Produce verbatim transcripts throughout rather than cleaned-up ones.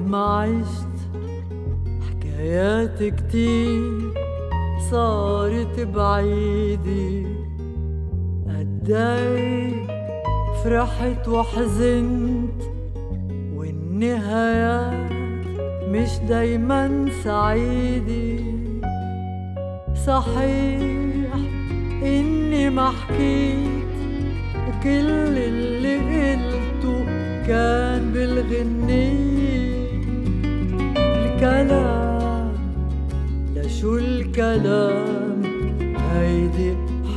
ما عشت حكايات كتير صارت بعيدي، قداي فرحت وحزنت والنهايات مش دايما سعيدة. صحيح إني ما حكيت وكل اللي قلته كان بالغنية. الكلام لشو الكلام، هيدي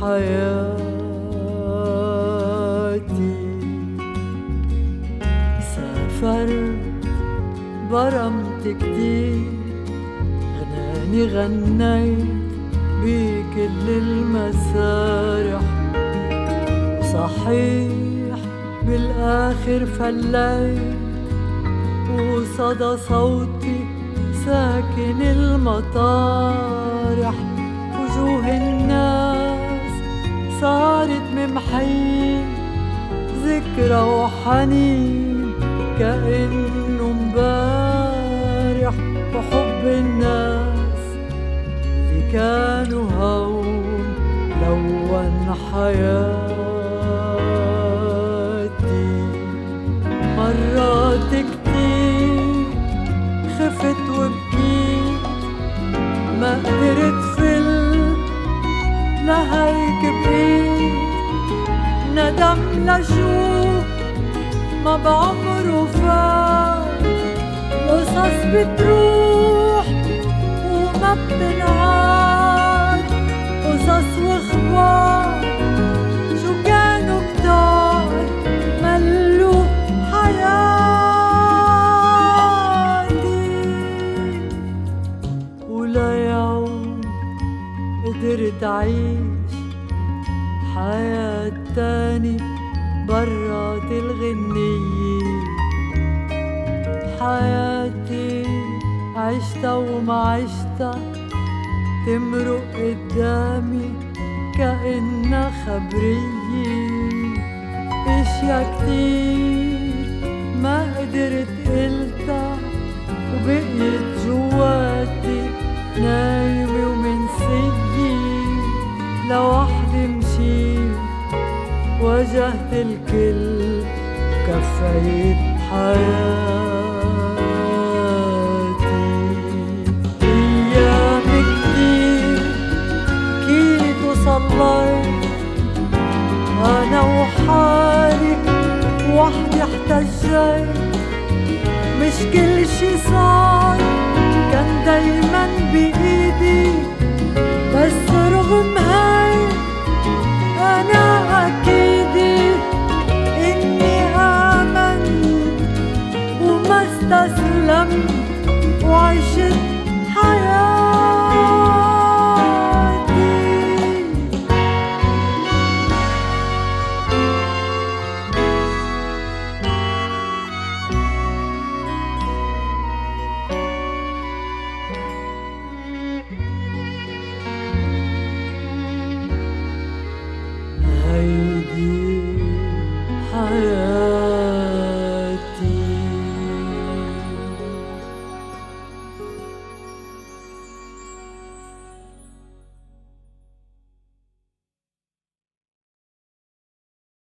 حياتي. سافرت برمت كتير، غناني غنيت بكل المسارح. صحيح بالآخر فليت وصدى صوتي ساكن المطارح. وجوه الناس صارت ممحية، ذكرى وحنين كأنه مبارح. وحب الناس اللي كانوا هون لون حياتي. مرات كتير خفت وبكيت، ما قدرت فل لهيك بقيت. ندم لشو ما بعمره فات، قصص بتروح وما بتنعاد. قصص واخبار شو كانوا كتار ملوا حياتي. وليوم قدرت أعيش حياة تاني برات الغنية. حياتي عشتها وما عشتها تمرق قدامي كأنها خبرية. اشيا كتير ما قدرت قلتها وبقيت جواتي نايمة ومنسية. لوحدي مشيت واجهت الكل كفيت حياتي. أيام كتير كيت وصليت أنا وحالي وحدي احتجيت. مش كل شي صار كان دايما بإيدي، بس رغم هاي أنا أكيدي إني آمنت وما استسلمت وعشت حياتي.